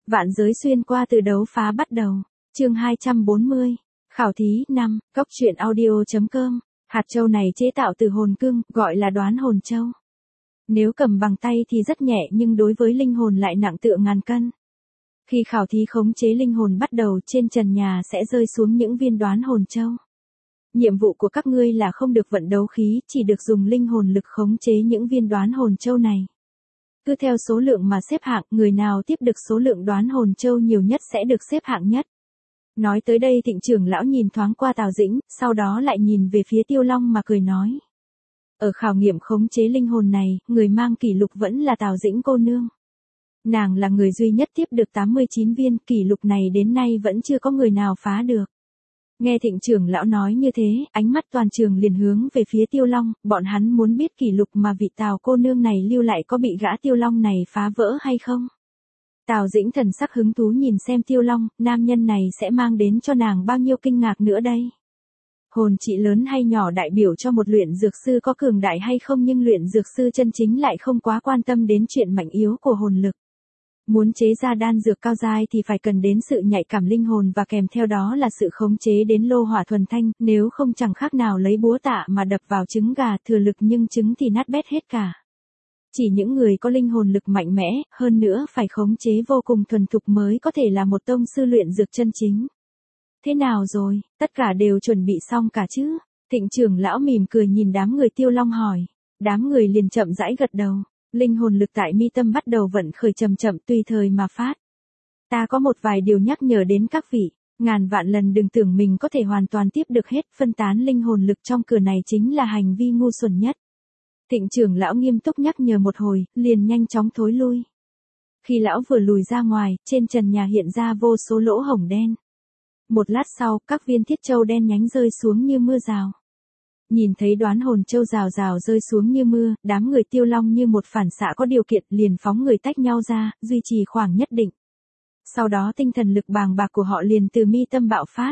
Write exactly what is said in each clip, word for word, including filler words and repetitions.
Vạn giới xuyên qua từ đấu phá bắt đầu. Chương hai trăm bốn mươi. Khảo thí năm. Cóc truyện audio.com. Hạt châu này chế tạo từ hồn cưng, gọi là đoán hồn châu. Nếu cầm bằng tay thì rất nhẹ nhưng đối với linh hồn lại nặng tựa ngàn cân. Khi khảo thí khống chế linh hồn bắt đầu, trên trần nhà sẽ rơi xuống những viên đoán hồn châu. Nhiệm vụ của các ngươi là không được vận đấu khí, chỉ được dùng linh hồn lực khống chế những viên đoán hồn châu này. Cứ theo số lượng mà xếp hạng, người nào tiếp được số lượng đoán hồn châu nhiều nhất sẽ được xếp hạng nhất. Nói tới đây Thịnh trưởng lão nhìn thoáng qua Tào Dĩnh, sau đó lại nhìn về phía Tiêu Long mà cười nói. Ở khảo nghiệm khống chế linh hồn này, người mang kỷ lục vẫn là Tào Dĩnh cô nương. Nàng là người duy nhất tiếp được tám mươi chín viên, kỷ lục này đến nay vẫn chưa có người nào phá được. Nghe Thịnh trưởng lão nói như thế, ánh mắt toàn trường liền hướng về phía Tiêu Long, bọn hắn muốn biết kỷ lục mà vị Tào cô nương này lưu lại có bị gã Tiêu Long này phá vỡ hay không. Tào Dĩnh thần sắc hứng thú nhìn xem Tiêu Long, nam nhân này sẽ mang đến cho nàng bao nhiêu kinh ngạc nữa đây. Hồn trị lớn hay nhỏ đại biểu cho một luyện dược sư có cường đại hay không, nhưng luyện dược sư chân chính lại không quá quan tâm đến chuyện mạnh yếu của hồn lực. Muốn chế ra đan dược cao giai thì phải cần đến sự nhạy cảm linh hồn và kèm theo đó là sự khống chế đến lô hỏa thuần thanh, nếu không chẳng khác nào lấy búa tạ mà đập vào trứng gà, thừa lực nhưng trứng thì nát bét hết cả. Chỉ những người có linh hồn lực mạnh mẽ, hơn nữa phải khống chế vô cùng thuần thục mới có thể là một tông sư luyện dược chân chính. Thế nào rồi, tất cả đều chuẩn bị xong cả chứ? Thịnh trưởng lão mỉm cười nhìn đám người Tiêu Long hỏi. Đám người liền chậm rãi gật đầu. Linh hồn lực tại mi tâm bắt đầu vận khởi chậm chậm tùy thời mà phát. Ta có một vài điều nhắc nhở đến các vị. Ngàn vạn lần đừng tưởng mình có thể hoàn toàn tiếp được hết, phân tán linh hồn lực trong cửa này chính là hành vi ngu xuẩn nhất. Thịnh trưởng lão nghiêm túc nhắc nhở một hồi, liền nhanh chóng thối lui. Khi lão vừa lùi ra ngoài, trên trần nhà hiện ra vô số lỗ hổng đen. Một lát sau, các viên thiết châu đen nhánh rơi xuống như mưa rào. Nhìn thấy đoán hồn châu rào rào rơi xuống như mưa, đám người Tiêu Long như một phản xạ có điều kiện liền phóng người tách nhau ra, duy trì khoảng nhất định. Sau đó tinh thần lực bàng bạc của họ liền từ mi tâm bạo phát.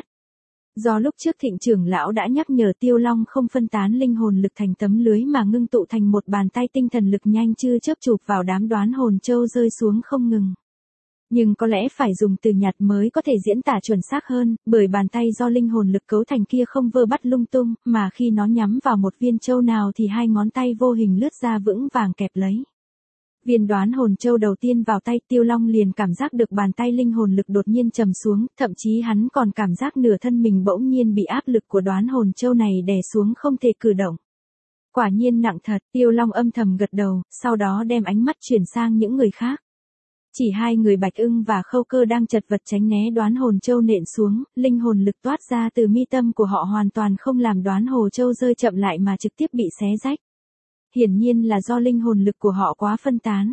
Do lúc trước Thịnh trưởng lão đã nhắc nhở Tiêu Long không phân tán linh hồn lực thành tấm lưới mà ngưng tụ thành một bàn tay tinh thần lực nhanh chư chớp chụp vào đám đoán hồn châu rơi xuống không ngừng. Nhưng có lẽ phải dùng từ nhạt mới có thể diễn tả chuẩn xác hơn, bởi bàn tay do linh hồn lực cấu thành kia không vơ bắt lung tung, mà khi nó nhắm vào một viên châu nào thì hai ngón tay vô hình lướt ra vững vàng kẹp lấy. Viên đoán hồn châu đầu tiên vào tay Tiêu Long liền cảm giác được bàn tay linh hồn lực đột nhiên trầm xuống, thậm chí hắn còn cảm giác nửa thân mình bỗng nhiên bị áp lực của đoán hồn châu này đè xuống không thể cử động. Quả nhiên nặng thật, Tiêu Long âm thầm gật đầu, sau đó đem ánh mắt chuyển sang những người khác. Chỉ hai người Bạch Ưng và Khâu Cơ đang chật vật tránh né đoán hồn châu nện xuống, linh hồn lực toát ra từ mi tâm của họ hoàn toàn không làm đoán hồn châu rơi chậm lại mà trực tiếp bị xé rách. Hiển nhiên là do linh hồn lực của họ quá phân tán.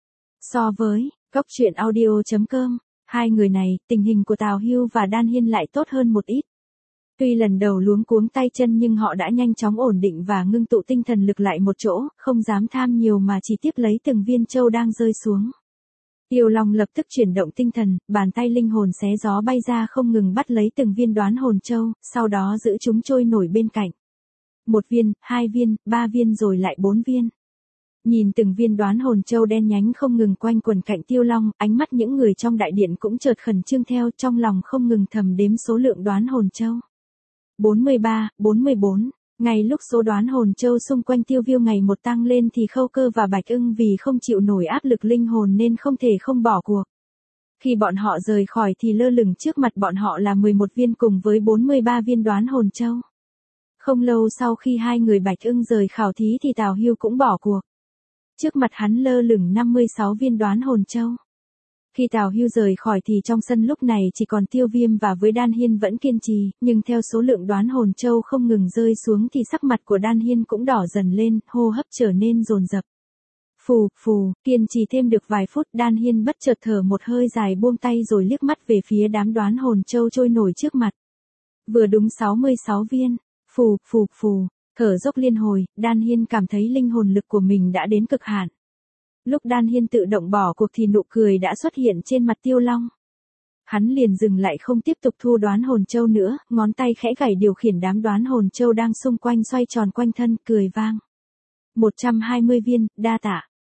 So với cóc truyện audio.com, hai người này, tình hình của Tào Hưu và Đan Hiên lại tốt hơn một ít. Tuy lần đầu luống cuống tay chân nhưng họ đã nhanh chóng ổn định và ngưng tụ tinh thần lực lại một chỗ, không dám tham nhiều mà chỉ tiếp lấy từng viên châu đang rơi xuống. Tiêu Long lập tức chuyển động tinh thần, bàn tay linh hồn xé gió bay ra không ngừng bắt lấy từng viên đoán hồn châu, sau đó giữ chúng trôi nổi bên cạnh. Một viên, hai viên, ba viên rồi lại bốn viên. Nhìn từng viên đoán hồn châu đen nhánh không ngừng quanh quẩn cạnh Tiêu Long, ánh mắt những người trong đại điện cũng chợt khẩn trương theo, trong lòng không ngừng thầm đếm số lượng đoán hồn châu. bốn mươi ba, bốn mươi bốn. Ngay lúc số đoán hồn châu xung quanh Tiêu Viu ngày một tăng lên thì Khâu Cơ và Bạch Ưng vì không chịu nổi áp lực linh hồn nên không thể không bỏ cuộc. Khi bọn họ rời khỏi thì lơ lửng trước mặt bọn họ là mười một viên cùng với bốn mươi ba viên đoán hồn châu. Không lâu sau khi hai người Bạch Ưng rời khảo thí thì Tào Hưu cũng bỏ cuộc. Trước mặt hắn lơ lửng năm mươi sáu viên đoán hồn châu. Khi Tào Hưu rời khỏi thì trong sân lúc này chỉ còn Tiêu Viêm và với Đan Hiên vẫn kiên trì, nhưng theo số lượng đoán hồn châu không ngừng rơi xuống thì sắc mặt của Đan Hiên cũng đỏ dần lên, hô hấp trở nên dồn dập. Phù, phù, kiên trì thêm được vài phút, Đan Hiên bất chợt thở một hơi dài buông tay rồi liếc mắt về phía đám đoán hồn châu trôi nổi trước mặt. Vừa đúng sáu mươi sáu viên. Phù, phù, phù, thở dốc liên hồi, Đan Hiên cảm thấy linh hồn lực của mình đã đến cực hạn. Lúc Đan Hiên tự động bỏ cuộc thì nụ cười đã xuất hiện trên mặt Tiêu Long. Hắn liền dừng lại không tiếp tục thu đoán hồn châu nữa, ngón tay khẽ gảy điều khiển đám đoán hồn châu đang xung quanh xoay tròn quanh thân, cười vang. một trăm hai mươi viên, đa tạ.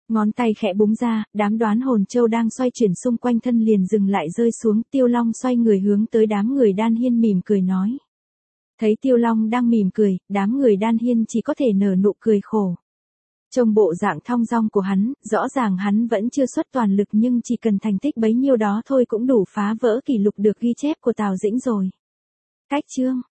Ngón tay khẽ búng ra, đám đoán hồn châu đang xoay chuyển xung quanh thân liền dừng lại rơi xuống. Tiêu Long xoay người hướng tới đám người Đan Hiên mỉm cười nói. Thấy Tiêu Long đang mỉm cười, đám người Đan Hiên chỉ có thể nở nụ cười khổ. Trong bộ dạng thong dong của hắn, rõ ràng hắn vẫn chưa xuất toàn lực nhưng chỉ cần thành tích bấy nhiêu đó thôi cũng đủ phá vỡ kỷ lục được ghi chép của Tào Dĩnh rồi. Cách chương